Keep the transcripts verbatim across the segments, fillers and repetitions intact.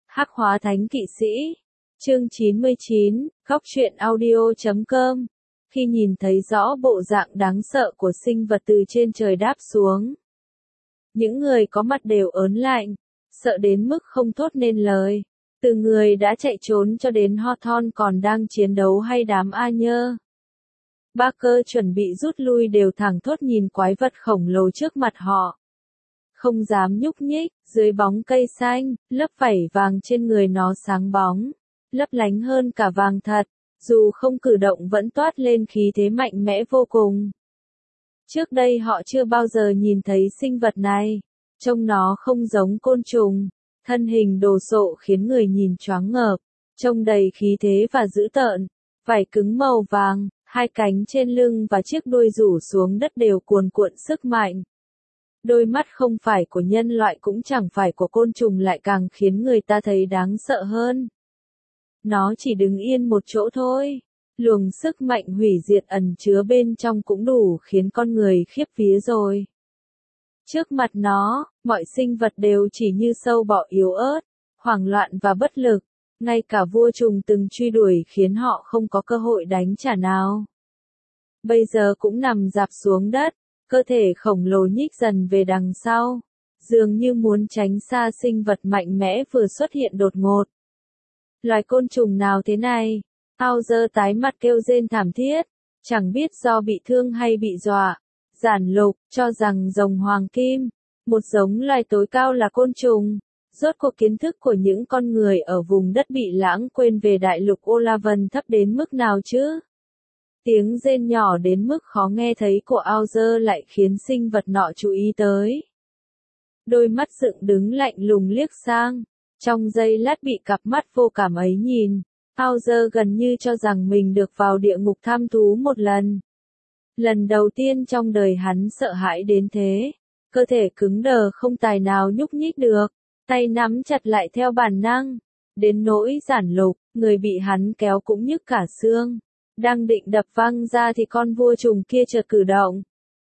Hắc hóa thánh kỵ sĩ. Chương chín mươi chín, góc truyện audio chấm com. Khi nhìn thấy rõ bộ dạng đáng sợ của sinh vật từ trên trời đáp xuống, những người có mặt đều ớn lạnh, sợ đến mức không thốt nên lời. Từ người đã chạy trốn cho đến Hawthorne còn đang chiến đấu hay đám A nhơ Barker chuẩn bị rút lui đều thẳng thốt nhìn quái vật khổng lồ trước mặt họ. Không dám nhúc nhích, dưới bóng cây xanh, lớp vảy vàng trên người nó sáng bóng, lấp lánh hơn cả vàng thật, dù không cử động vẫn toát lên khí thế mạnh mẽ vô cùng. Trước đây họ chưa bao giờ nhìn thấy sinh vật này, trông nó không giống côn trùng, thân hình đồ sộ khiến người nhìn choáng ngợp, trông đầy khí thế và dữ tợn, vảy cứng màu vàng, hai cánh trên lưng và chiếc đuôi rủ xuống đất đều cuồn cuộn sức mạnh. Đôi mắt không phải của nhân loại cũng chẳng phải của côn trùng lại càng khiến người ta thấy đáng sợ hơn. Nó chỉ đứng yên một chỗ thôi, luồng sức mạnh hủy diệt ẩn chứa bên trong cũng đủ khiến con người khiếp vía rồi. Trước mặt nó, mọi sinh vật đều chỉ như sâu bọ yếu ớt, hoảng loạn và bất lực, ngay cả vua trùng từng truy đuổi khiến họ không có cơ hội đánh trả nào. Bây giờ cũng nằm rạp xuống đất, cơ thể khổng lồ nhích dần về đằng sau, dường như muốn tránh xa sinh vật mạnh mẽ vừa xuất hiện đột ngột. Loài côn trùng nào thế này? Hauser tái mặt kêu rên thảm thiết, chẳng biết do bị thương hay bị dọa. Giản Lục cho rằng rồng hoàng kim, một giống loài tối cao là côn trùng. Rốt cuộc kiến thức của những con người ở vùng đất bị lãng quên về đại lục Olavan thấp đến mức nào chứ? Tiếng rên nhỏ đến mức khó nghe thấy của Hauser lại khiến sinh vật nọ chú ý tới. Đôi mắt dựng đứng lạnh lùng liếc sang, trong giây lát bị cặp mắt vô cảm ấy nhìn, Hauser gần như cho rằng mình được vào địa ngục tham thú một lần. Lần đầu tiên trong đời hắn sợ hãi đến thế, cơ thể cứng đờ không tài nào nhúc nhích được, tay nắm chặt lại theo bản năng, đến nỗi Giản Lục, người bị hắn kéo cũng nhức cả xương. Đang định đập văng ra thì con vua trùng kia chợt cử động.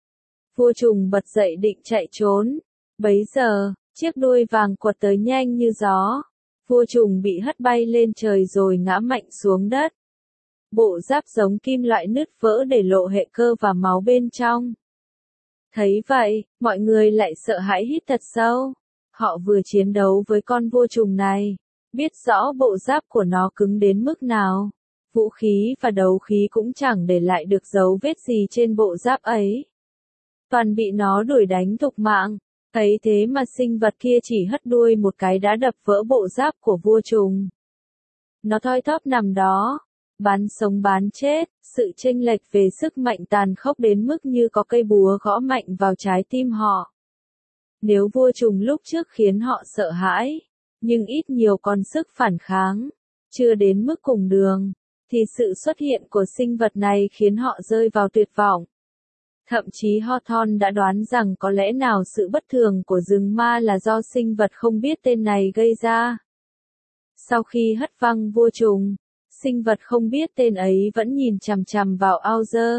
Vua trùng bật dậy định chạy trốn. Bấy giờ, chiếc đuôi vàng quật tới nhanh như gió. Vua trùng bị hất bay lên trời rồi ngã mạnh xuống đất. Bộ giáp giống kim loại nứt vỡ để lộ hệ cơ và máu bên trong. Thấy vậy, mọi người lại sợ hãi hít thật sâu. Họ vừa chiến đấu với con vua trùng này, biết rõ bộ giáp của nó cứng đến mức nào. Vũ khí và đấu khí cũng chẳng để lại được dấu vết gì trên bộ giáp ấy. Toàn bị nó đuổi đánh thục mạng, thấy thế mà sinh vật kia chỉ hất đuôi một cái đã đập vỡ bộ giáp của vua trùng. Nó thoi thóp nằm đó, bán sống bán chết, sự chênh lệch về sức mạnh tàn khốc đến mức như có cây búa gõ mạnh vào trái tim họ. Nếu vua trùng lúc trước khiến họ sợ hãi, nhưng ít nhiều còn sức phản kháng, chưa đến mức cùng đường, thì sự xuất hiện của sinh vật này khiến họ rơi vào tuyệt vọng. Thậm chí Hawthorne đã đoán rằng có lẽ nào sự bất thường của rừng ma là do sinh vật không biết tên này gây ra. Sau khi hất văng vua trùng, sinh vật không biết tên ấy vẫn nhìn chằm chằm vào Hauser.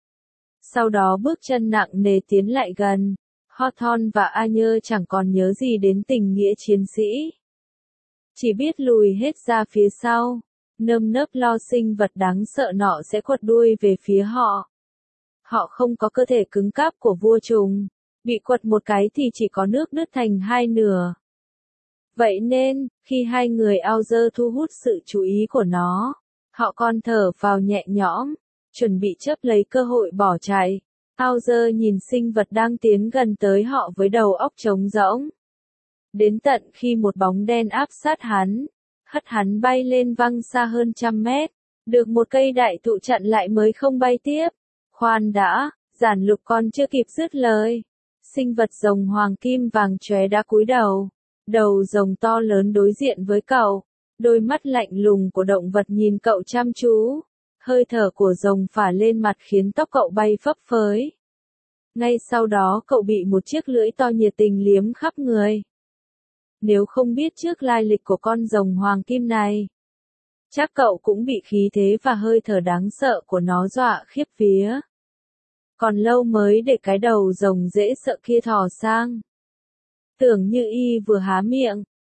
Sau đó bước chân nặng nề tiến lại gần, Hawthorne và A nhơ chẳng còn nhớ gì đến tình nghĩa chiến sĩ. Chỉ biết lùi hết ra phía sau. Nơm nớp lo sinh vật đáng sợ nọ sẽ quật đuôi về phía họ. Họ không có cơ thể cứng cáp của vua trùng, bị quật một cái thì chỉ có nước đứt thành hai nửa. Vậy nên, khi hai người Hauser thu hút sự chú ý của nó, họ còn thở phào nhẹ nhõm, chuẩn bị chấp lấy cơ hội bỏ chạy. Hauser nhìn sinh vật đang tiến gần tới họ với đầu óc trống rỗng. Đến tận khi một bóng đen áp sát hắn, hất hắn bay lên văng xa hơn trăm mét, được một cây đại thụ chặn lại mới không bay tiếp. Khoan đã, Giản Lục còn chưa kịp dứt lời. Sinh vật rồng hoàng kim vàng chóe đã cúi đầu. Đầu rồng to lớn đối diện với cậu. Đôi mắt lạnh lùng của động vật nhìn cậu chăm chú. Hơi thở của rồng phả lên mặt khiến tóc cậu bay phấp phới. Ngay sau đó cậu bị một chiếc lưỡi to nhiệt tình liếm khắp người. Nếu không biết trước lai lịch của con rồng hoàng kim này, chắc cậu cũng bị khí thế và hơi thở đáng sợ của nó dọa khiếp vía. Còn lâu mới để cái đầu rồng dễ sợ kia thò sang. Tưởng như y vừa há miệng,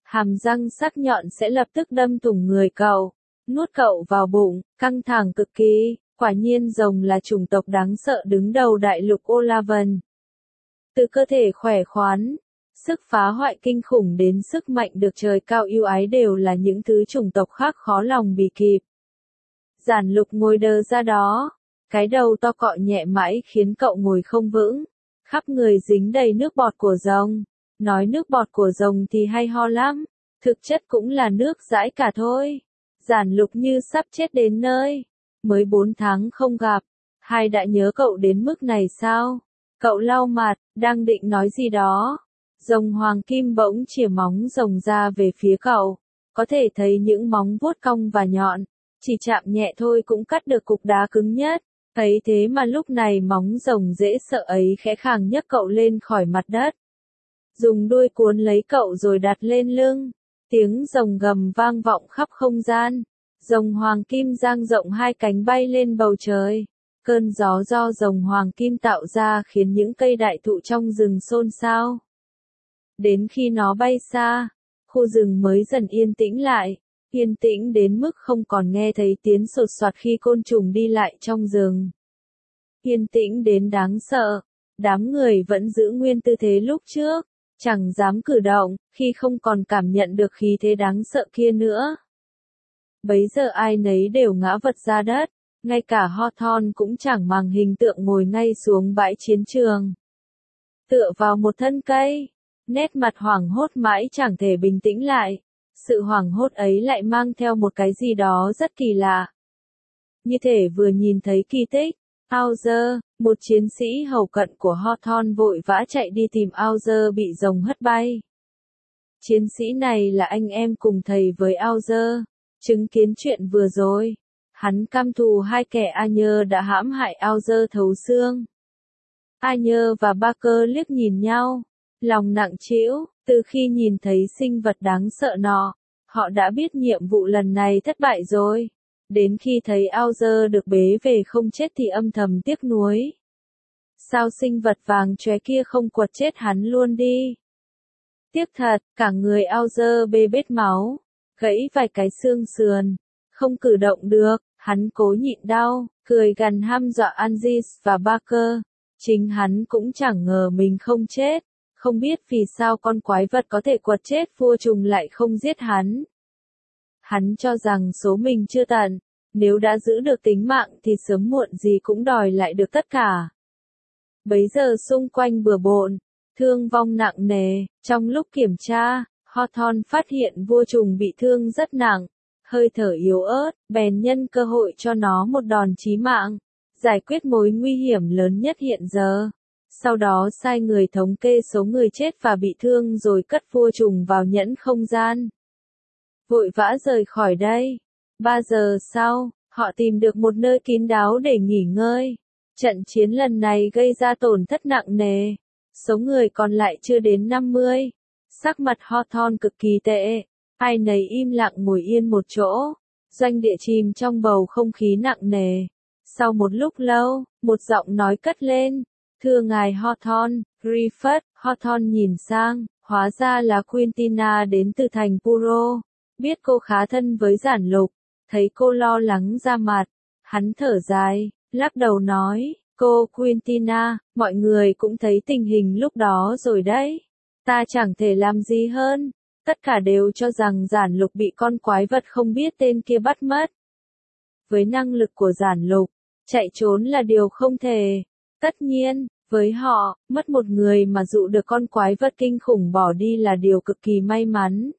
hàm răng sắc nhọn sẽ lập tức đâm thủng người cậu, nuốt cậu vào bụng, căng thẳng cực kỳ. Quả nhiên rồng là chủng tộc đáng sợ đứng đầu đại lục Olavan. Từ cơ thể khỏe khoắn, sức phá hoại kinh khủng đến sức mạnh được trời cao ưu ái đều là những thứ chủng tộc khác khó lòng bì kịp. Giản Lục ngồi đờ ra đó, cái đầu to cọ nhẹ mãi khiến cậu ngồi không vững, khắp người dính đầy nước bọt của rồng. Nói nước bọt của rồng thì hay ho lắm, thực chất cũng là nước dãi cả thôi. Giản Lục như sắp chết đến nơi, mới bốn tháng không gặp, hai đã nhớ cậu đến mức này sao? Cậu lau mặt, đang định nói gì đó. Rồng hoàng kim bỗng chìa móng rồng ra về phía cậu, có thể thấy những móng vuốt cong và nhọn, chỉ chạm nhẹ thôi cũng cắt được cục đá cứng nhất. Thấy thế mà lúc này móng rồng dễ sợ ấy khẽ khàng nhấc cậu lên khỏi mặt đất, dùng đuôi cuốn lấy cậu rồi đặt lên lưng. Tiếng rồng gầm vang vọng khắp không gian. Rồng hoàng kim dang rộng hai cánh bay lên bầu trời. Cơn gió do rồng hoàng kim tạo ra khiến những cây đại thụ trong rừng xôn xao. Đến khi nó bay xa, khu rừng mới dần yên tĩnh lại. Yên tĩnh đến mức không còn nghe thấy tiếng sột soạt khi côn trùng đi lại trong rừng. Yên tĩnh đến đáng sợ. Đám người vẫn giữ nguyên tư thế lúc trước, chẳng dám cử động, khi không còn cảm nhận được khí thế đáng sợ kia nữa. Bấy giờ ai nấy đều ngã vật ra đất, ngay cả Hawthorne cũng chẳng màng hình tượng ngồi ngay xuống bãi chiến trường. Tựa vào một thân cây, nét mặt hoảng hốt mãi chẳng thể bình tĩnh lại. Sự hoảng hốt ấy lại mang theo một cái gì đó rất kỳ lạ. Như thể vừa nhìn thấy kỳ tích. Auger, một chiến sĩ hầu cận của Hawthorne vội vã chạy đi tìm Auger bị rồng hất bay. Chiến sĩ này là anh em cùng thầy với Auger, chứng kiến chuyện vừa rồi. Hắn căm thù hai kẻ Aegir đã hãm hại Auger thấu xương. Aegir và Barker liếc nhìn nhau, lòng nặng trĩu, từ khi nhìn thấy sinh vật đáng sợ nọ, họ đã biết nhiệm vụ lần này thất bại rồi. Đến khi thấy Auger được bế về không chết thì âm thầm tiếc nuối. Sao sinh vật vàng chóe kia không quật chết hắn luôn đi? Tiếc thật, cả người Auger bê bết máu, gãy vài cái xương sườn, không cử động được, hắn cố nhịn đau, cười gằn hăm dọa Angus và Barker. Chính hắn cũng chẳng ngờ mình không chết, không biết vì sao con quái vật có thể quật chết vua trùng lại không giết hắn. Hắn cho rằng số mình chưa tận, nếu đã giữ được tính mạng thì sớm muộn gì cũng đòi lại được tất cả. Bấy giờ xung quanh bừa bộn, thương vong nặng nề, trong lúc kiểm tra, Hawthorne phát hiện vua trùng bị thương rất nặng, hơi thở yếu ớt, bèn nhân cơ hội cho nó một đòn chí mạng, giải quyết mối nguy hiểm lớn nhất hiện giờ. Sau đó sai người thống kê số người chết và bị thương rồi cất vua trùng vào nhẫn không gian. Vội vã rời khỏi đây. Ba giờ sau, họ tìm được một nơi kín đáo để nghỉ ngơi. Trận chiến lần này gây ra tổn thất nặng nề. Số người còn lại chưa đến năm mươi. Sắc mặt Hawthorne cực kỳ tệ. Ai nấy im lặng ngồi yên một chỗ. Doanh địa chìm trong bầu không khí nặng nề. Sau một lúc lâu, một giọng nói cất lên. Thưa ngài Hawthorne, Griffith. Hawthorne nhìn sang, hóa ra là Quintina đến từ thành Puro. Biết cô khá thân với Giản Lục, thấy cô lo lắng ra mặt, hắn thở dài, lắc đầu nói, cô Quintina, mọi người cũng thấy tình hình lúc đó rồi đấy. Ta chẳng thể làm gì hơn, tất cả đều cho rằng Giản Lục bị con quái vật không biết tên kia bắt mất. Với năng lực của Giản Lục, chạy trốn là điều không thể. Tất nhiên, với họ, mất một người mà dụ được con quái vật kinh khủng bỏ đi là điều cực kỳ may mắn.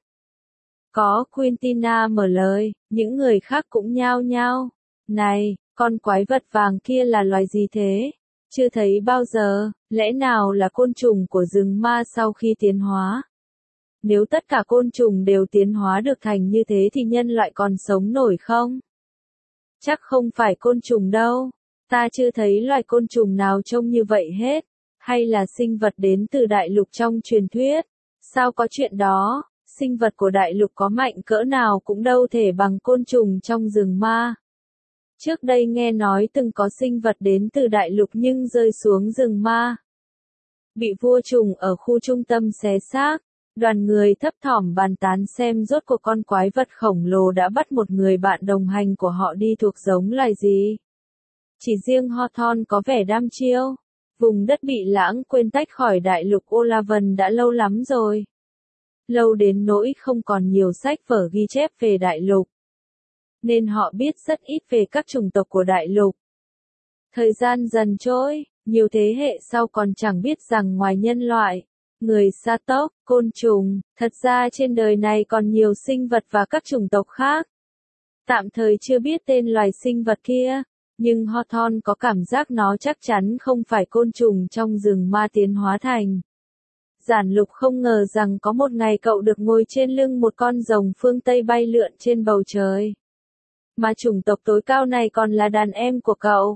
Có Quintina mở lời, những người khác cũng nhao nhao. Này, con quái vật vàng kia là loài gì thế? Chưa thấy bao giờ, lẽ nào là côn trùng của rừng ma sau khi tiến hóa? Nếu tất cả côn trùng đều tiến hóa được thành như thế thì nhân loại còn sống nổi không? Chắc không phải côn trùng đâu. Ta chưa thấy loài côn trùng nào trông như vậy hết. Hay là sinh vật đến từ đại lục trong truyền thuyết? Sao có chuyện đó? Sinh vật của đại lục có mạnh cỡ nào cũng đâu thể bằng côn trùng trong rừng ma. Trước đây nghe nói từng có sinh vật đến từ đại lục nhưng rơi xuống rừng ma. Bị vua trùng ở khu trung tâm xé xác. Đoàn người thấp thỏm bàn tán xem rốt cuộc con quái vật khổng lồ đã bắt một người bạn đồng hành của họ đi thuộc giống loài gì. Chỉ riêng Hawthorne có vẻ đăm chiêu. Vùng đất bị lãng quên tách khỏi đại lục Olavan đã lâu lắm rồi. Lâu đến nỗi không còn nhiều sách vở ghi chép về đại lục. Nên họ biết rất ít về các chủng tộc của đại lục. Thời gian dần trôi, nhiều thế hệ sau còn chẳng biết rằng ngoài nhân loại, người sa tộc, côn trùng, thật ra trên đời này còn nhiều sinh vật và các chủng tộc khác. Tạm thời chưa biết tên loài sinh vật kia, nhưng Hawthorne có cảm giác nó chắc chắn không phải côn trùng trong rừng ma tiến hóa thành. Giản Lục không ngờ rằng có một ngày cậu được ngồi trên lưng một con rồng phương Tây bay lượn trên bầu trời. Mà chủng tộc tối cao này còn là đàn em của cậu.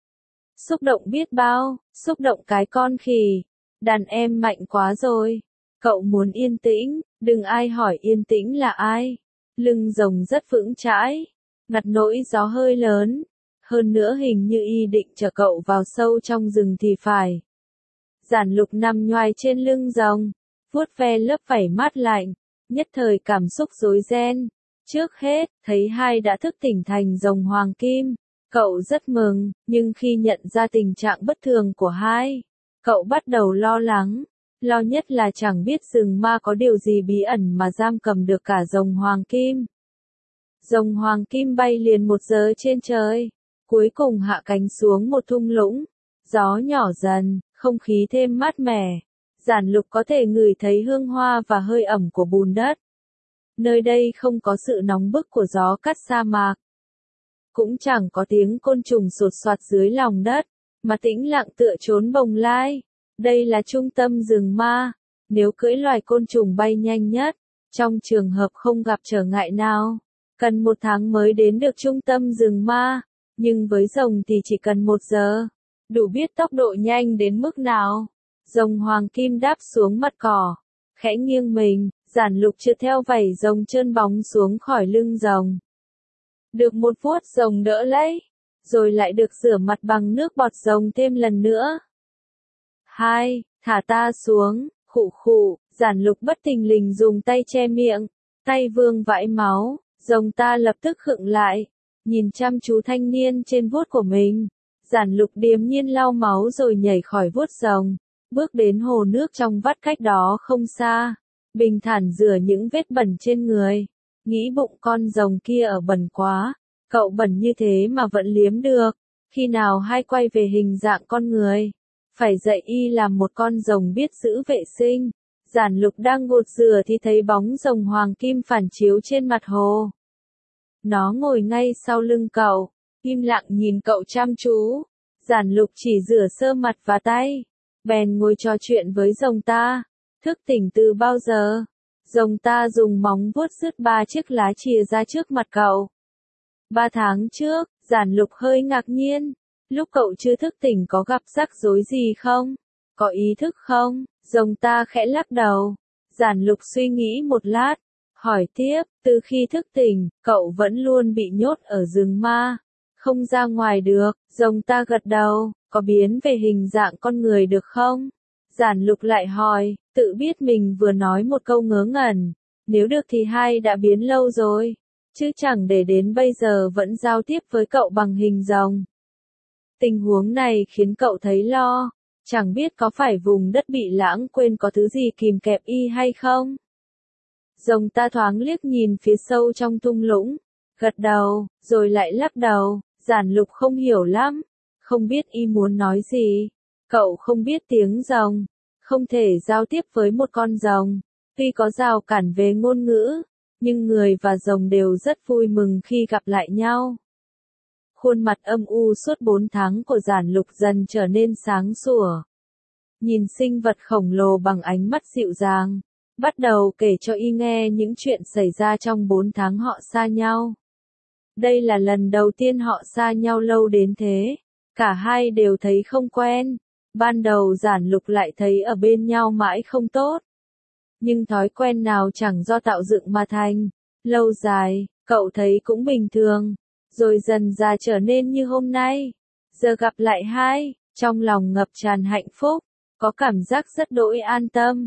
Xúc động biết bao, xúc động cái con khỉ. Đàn em mạnh quá rồi. Cậu muốn yên tĩnh, đừng ai hỏi yên tĩnh là ai. Lưng rồng rất vững chãi, ngặt nỗi gió hơi lớn. Hơn nữa hình như y định chở cậu vào sâu trong rừng thì phải. Giản Lục nằm nhoài trên lưng rồng, vuốt ve lớp vảy mát lạnh, nhất thời cảm xúc rối ren. Trước hết, thấy hai đã thức tỉnh thành rồng hoàng kim. Cậu rất mừng, nhưng khi nhận ra tình trạng bất thường của hai, cậu bắt đầu lo lắng. Lo nhất là chẳng biết rừng ma có điều gì bí ẩn mà giam cầm được cả rồng hoàng kim. Rồng hoàng kim bay liền một giờ trên trời, cuối cùng hạ cánh xuống một thung lũng. Gió nhỏ dần, không khí thêm mát mẻ. Giản Lục có thể ngửi thấy hương hoa và hơi ẩm của bùn đất. Nơi đây không có sự nóng bức của gió cắt sa mạc. Cũng chẳng có tiếng côn trùng sột soạt dưới lòng đất, mà tĩnh lặng tựa trốn bồng lai. Đây là trung tâm rừng ma, nếu cưỡi loài côn trùng bay nhanh nhất, trong trường hợp không gặp trở ngại nào, cần một tháng mới đến được trung tâm rừng ma, nhưng với rồng thì chỉ cần một giờ, đủ biết tốc độ nhanh đến mức nào. Rồng hoàng kim đáp xuống mặt cỏ, khẽ nghiêng mình, Giản Lục trượt theo vảy rồng trơn bóng xuống khỏi lưng rồng. Được một vuốt rồng đỡ lấy, rồi lại được rửa mặt bằng nước bọt rồng thêm lần nữa. Hai, thả ta xuống, khụ khụ, Giản Lục bất thình lình dùng tay che miệng, tay vương vãi máu, rồng ta lập tức khựng lại, nhìn chăm chú thanh niên trên vuốt của mình. Giản Lục điềm nhiên lau máu rồi nhảy khỏi vuốt rồng, bước đến hồ nước trong vắt cách đó không xa, bình thản rửa những vết bẩn trên người. Nghĩ bụng con rồng kia ở bẩn quá, cậu bẩn như thế mà vẫn liếm được, khi nào hai quay về hình dạng con người, phải dạy y làm một con rồng biết giữ vệ sinh. Giản Lục đang gột rửa thì thấy bóng rồng hoàng kim phản chiếu trên mặt hồ. Nó ngồi ngay sau lưng cậu, im lặng nhìn cậu chăm chú. Giản Lục chỉ rửa sơ mặt và tay, bèn ngồi trò chuyện với rồng ta. Thức tỉnh từ bao giờ? Rồng ta dùng móng vuốt rứt ba chiếc lá chìa ra trước mặt cậu. Ba tháng trước, Giản Lục hơi ngạc nhiên. Lúc cậu chưa thức tỉnh có gặp rắc rối gì không? Có ý thức không? Rồng ta khẽ lắc đầu. Giản Lục suy nghĩ một lát, hỏi tiếp, từ khi thức tỉnh, cậu vẫn luôn bị nhốt ở rừng ma, không ra ngoài được. Rồng ta gật đầu, có biến về hình dạng con người được không? Giản Lục lại hỏi, tự biết mình vừa nói một câu ngớ ngẩn, nếu được thì hai đã biến lâu rồi, chứ chẳng để đến bây giờ vẫn giao tiếp với cậu bằng hình rồng. Tình huống này khiến cậu thấy lo, chẳng biết có phải vùng đất bị lãng quên có thứ gì kìm kẹp y hay không? Rồng ta thoáng liếc nhìn phía sâu trong thung lũng, gật đầu, rồi lại lắc đầu. Giản Lục không hiểu lắm, không biết y muốn nói gì. Cậu không biết tiếng rồng, không thể giao tiếp với một con rồng. Tuy có rào cản về ngôn ngữ, nhưng người và rồng đều rất vui mừng khi gặp lại nhau. Khuôn mặt âm u suốt bốn tháng của Giản Lục dần trở nên sáng sủa. Nhìn sinh vật khổng lồ bằng ánh mắt dịu dàng, bắt đầu kể cho y nghe những chuyện xảy ra trong bốn tháng họ xa nhau. Đây là lần đầu tiên họ xa nhau lâu đến thế. Cả hai đều thấy không quen. Ban đầu Giản Lục lại thấy ở bên nhau mãi không tốt. Nhưng thói quen nào chẳng do tạo dựng mà thành. Lâu dài, cậu thấy cũng bình thường. Rồi dần ra trở nên như hôm nay. Giờ gặp lại hai, trong lòng ngập tràn hạnh phúc. Có cảm giác rất đỗi an tâm.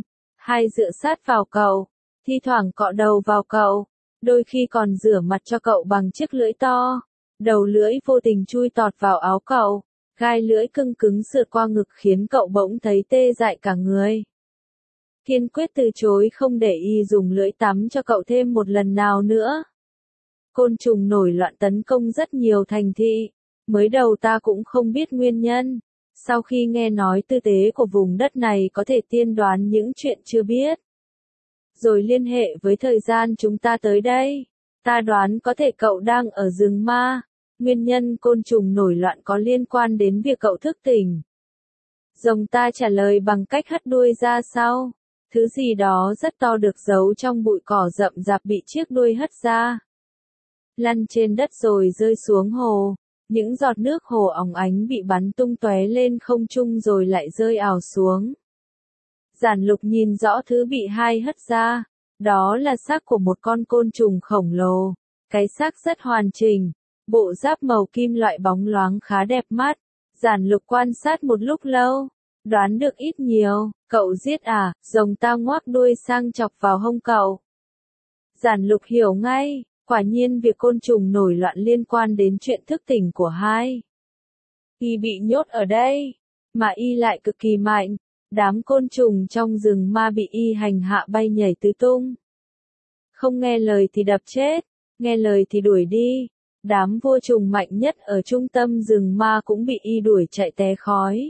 Hai dựa sát vào cậu, thi thoảng cọ đầu vào cậu, đôi khi còn rửa mặt cho cậu bằng chiếc lưỡi to. Đầu lưỡi vô tình chui tọt vào áo cậu, gai lưỡi cưng cứng sượt qua ngực khiến cậu bỗng thấy tê dại cả người. Kiên quyết từ chối không để y dùng lưỡi tắm cho cậu thêm một lần nào nữa. Côn trùng nổi loạn tấn công rất nhiều thành thị, mới đầu ta cũng không biết nguyên nhân. Sau khi nghe nói tư tế của vùng đất này có thể tiên đoán những chuyện chưa biết, rồi liên hệ với thời gian chúng ta tới đây, ta đoán có thể cậu đang ở rừng ma. Nguyên nhân côn trùng nổi loạn có liên quan đến việc cậu thức tỉnh. Rồng ta trả lời bằng cách hất đuôi ra sau. Thứ gì đó rất to được giấu trong bụi cỏ rậm rạp bị chiếc đuôi hất ra, lăn trên đất rồi rơi xuống hồ. Những giọt nước hồ óng ánh bị bắn tung tóe lên không trung rồi lại rơi ào xuống. Giản Lục nhìn rõ thứ bị hai hất ra, đó là xác của một con côn trùng khổng lồ. Cái xác rất hoàn chỉnh, bộ giáp màu kim loại bóng loáng khá đẹp mắt. Giản Lục quan sát một lúc lâu, đoán được ít nhiều. Cậu giết à? Rồng ta ngoác đuôi sang chọc vào hông cậu. Giản Lục hiểu ngay, quả nhiên việc côn trùng nổi loạn liên quan đến chuyện thức tỉnh của hai. Y bị nhốt ở đây, mà y lại cực kỳ mạnh. Đám côn trùng trong rừng ma bị y hành hạ bay nhảy tứ tung. Không nghe lời thì đập chết, nghe lời thì đuổi đi. Đám vua trùng mạnh nhất ở trung tâm rừng ma cũng bị y đuổi chạy té khói.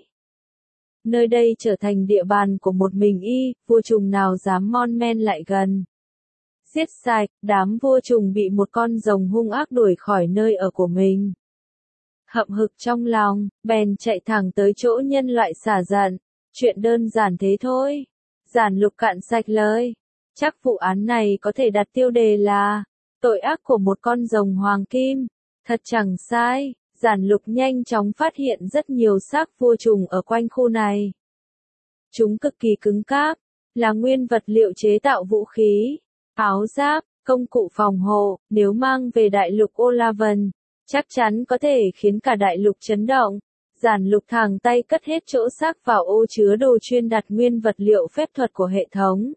Nơi đây trở thành địa bàn của một mình y, vua trùng nào dám mon men lại gần. Giết sạch, đám vua trùng bị một con rồng hung ác đuổi khỏi nơi ở của mình. Hậm hực trong lòng, bèn chạy thẳng tới chỗ nhân loại xả giận. Chuyện đơn giản thế thôi. Giản Lục cạn sạch lời. Chắc vụ án này có thể đặt tiêu đề là tội ác của một con rồng hoàng kim. Thật chẳng sai. Giản Lục nhanh chóng phát hiện rất nhiều xác vua trùng ở quanh khu này. Chúng cực kỳ cứng cáp, là nguyên vật liệu chế tạo vũ khí, áo giáp, công cụ phòng hộ. Nếu mang về đại lục Olavan, chắc chắn có thể khiến cả đại lục chấn động. Giản Lục thẳng tay cất hết chỗ xác vào ô chứa đồ chuyên đặt nguyên vật liệu phép thuật của hệ thống.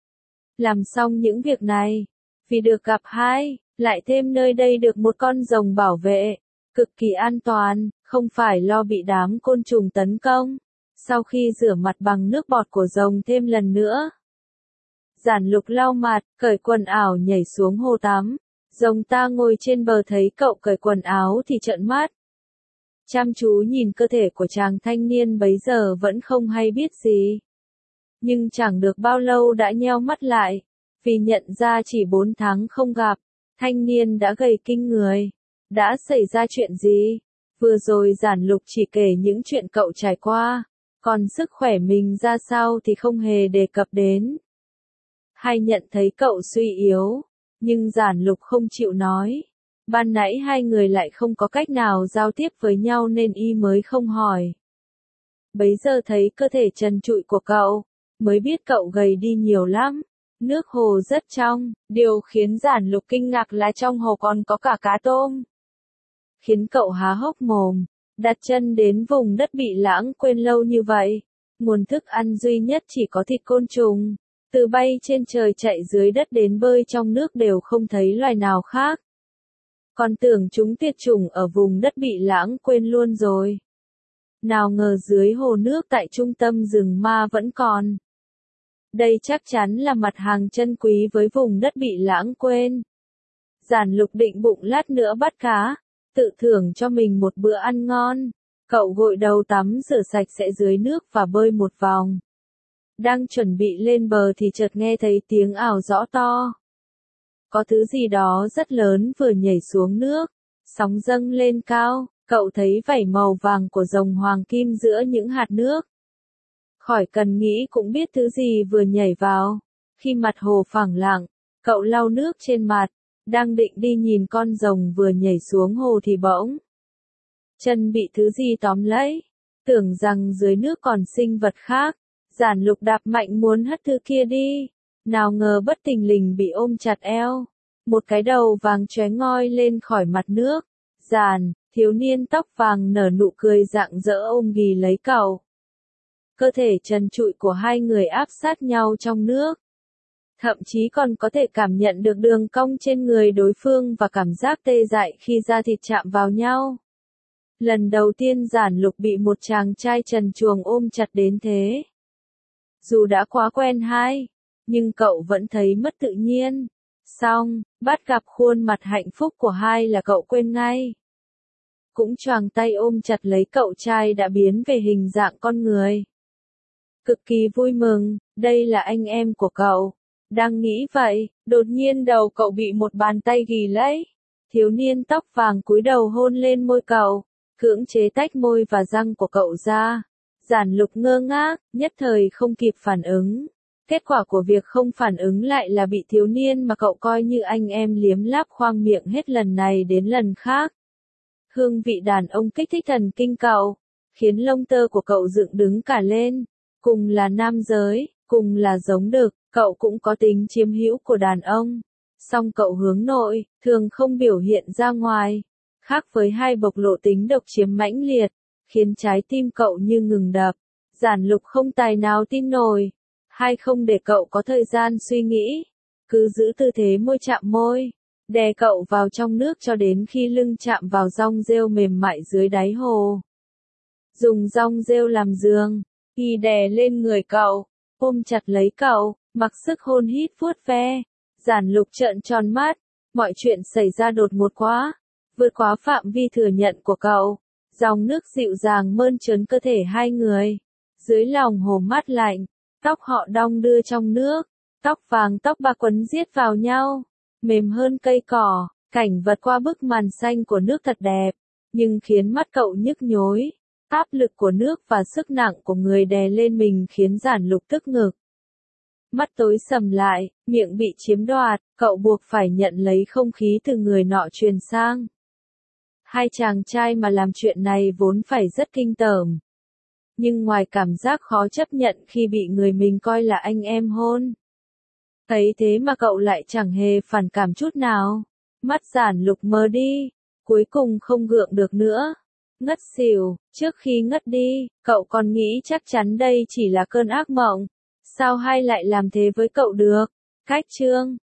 Làm xong những việc này, vì được gặp hai, lại thêm nơi đây được một con rồng bảo vệ, cực kỳ an toàn, không phải lo bị đám côn trùng tấn công. Sau khi rửa mặt bằng nước bọt của rồng thêm lần nữa, Giản Lục lau mặt, cởi quần áo nhảy xuống hồ tắm. Rồng ta ngồi trên bờ thấy cậu cởi quần áo thì trợn mắt. Chăm chú nhìn cơ thể của chàng thanh niên bấy giờ vẫn không hay biết gì. Nhưng chẳng được bao lâu đã nheo mắt lại, vì nhận ra chỉ bốn tháng không gặp, thanh niên đã gầy kinh người. Đã xảy ra chuyện gì? Vừa rồi Giản Lục chỉ kể những chuyện cậu trải qua, còn sức khỏe mình ra sao thì không hề đề cập đến. Hay nhận thấy cậu suy yếu, nhưng Giản Lục không chịu nói. Ban nãy hai người lại không có cách nào giao tiếp với nhau nên y mới không hỏi. Bấy giờ thấy cơ thể trần trụi của cậu, mới biết cậu gầy đi nhiều lắm. Nước hồ rất trong, điều khiến Giản Lục kinh ngạc là trong hồ còn có cả cá tôm. Khiến cậu há hốc mồm, đặt chân đến vùng đất bị lãng quên lâu như vậy. Nguồn thức ăn duy nhất chỉ có thịt côn trùng, từ bay trên trời chạy dưới đất đến bơi trong nước đều không thấy loài nào khác. Còn tưởng chúng tuyệt chủng ở vùng đất bị lãng quên luôn rồi. Nào ngờ dưới hồ nước tại trung tâm rừng ma vẫn còn. Đây chắc chắn là mặt hàng chân quý với vùng đất bị lãng quên. Giản Lục định bụng lát nữa bắt cá, tự thưởng cho mình một bữa ăn ngon. Cậu gội đầu tắm rửa sạch sẽ dưới nước và bơi một vòng. Đang chuẩn bị lên bờ thì chợt nghe thấy tiếng ào rõ to. Có thứ gì đó rất lớn vừa nhảy xuống nước, sóng dâng lên cao, cậu thấy vảy màu vàng của rồng hoàng kim giữa những hạt nước. Khỏi cần nghĩ cũng biết thứ gì vừa nhảy vào. Khi mặt hồ phẳng lặng, cậu lau nước trên mặt, đang định đi nhìn con rồng vừa nhảy xuống hồ thì bỗng chân bị thứ gì tóm lấy, tưởng rằng dưới nước còn sinh vật khác. Giản Lục đạp mạnh muốn hất thứ kia đi, nào ngờ bất thình lình bị ôm chặt eo. Một cái đầu vàng chóe ngoi lên khỏi mặt nước. Giản, thiếu niên tóc vàng nở nụ cười rạng rỡ ôm ghì lấy cậu. cơ thể trần trụi của hai người áp sát nhau trong nước. Thậm chí còn có thể cảm nhận được đường cong trên người đối phương và cảm giác tê dại khi da thịt chạm vào nhau. Lần đầu tiên Giản Lục bị một chàng trai trần truồng ôm chặt đến thế. Dù đã quá quen hai, nhưng cậu vẫn thấy mất tự nhiên. Xong, bắt gặp khuôn mặt hạnh phúc của hai là cậu quên ngay. Cũng choàng tay ôm chặt lấy cậu trai đã biến về hình dạng con người. Cực kỳ vui mừng, đây là anh em của cậu. Đang nghĩ vậy, đột nhiên đầu cậu bị một bàn tay ghì lấy. Thiếu niên tóc vàng cúi đầu hôn lên môi cậu, cưỡng chế tách môi và răng của cậu ra. Giản Lục ngơ ngác, nhất thời không kịp phản ứng. Kết quả của việc không phản ứng lại là bị thiếu niên mà cậu coi như anh em liếm láp khoang miệng hết lần này đến lần khác. Hương vị đàn ông kích thích thần kinh cậu, khiến lông tơ của cậu dựng đứng cả lên. Cùng là nam giới, cùng là giống đực, cậu cũng có tính chiếm hữu của đàn ông. Song cậu hướng nội, thường không biểu hiện ra ngoài. Khác với hai bộc lộ tính độc chiếm mãnh liệt, khiến trái tim cậu như ngừng đập. Giản Lục không tài nào tin nổi. Hai không để cậu có thời gian suy nghĩ. Cứ giữ tư thế môi chạm môi. Đè cậu vào trong nước cho đến khi lưng chạm vào dong rêu mềm mại dưới đáy hồ. Dùng dong rêu làm giường. Y đè lên người cậu. Ôm chặt lấy cậu. Mặc sức hôn hít vuốt ve. Giản Lục trợn tròn mắt. Mọi chuyện xảy ra đột ngột quá. Vượt quá phạm vi thừa nhận của cậu. Dòng nước dịu dàng mơn trớn cơ thể hai người. Dưới lòng hồ mát lạnh. Tóc họ đong đưa trong nước. Tóc vàng tóc bạc quấn giết vào nhau. Mềm hơn cây cỏ. Cảnh vật qua bức màn xanh của nước thật đẹp. Nhưng khiến mắt cậu nhức nhối. Áp lực của nước và sức nặng của người đè lên mình khiến Giản Lục tức ngực. Mắt tối sầm lại, miệng bị chiếm đoạt, cậu buộc phải nhận lấy không khí từ người nọ truyền sang. Hai chàng trai mà làm chuyện này vốn phải rất kinh tởm. Nhưng ngoài cảm giác khó chấp nhận khi bị người mình coi là anh em hôn. Thấy thế mà cậu lại chẳng hề phản cảm chút nào. Mắt Giản Lục mờ đi, cuối cùng không gượng được nữa. Ngất xỉu, trước khi ngất đi, cậu còn nghĩ chắc chắn đây chỉ là cơn ác mộng. Sao hai lại làm thế với cậu được? Cách chương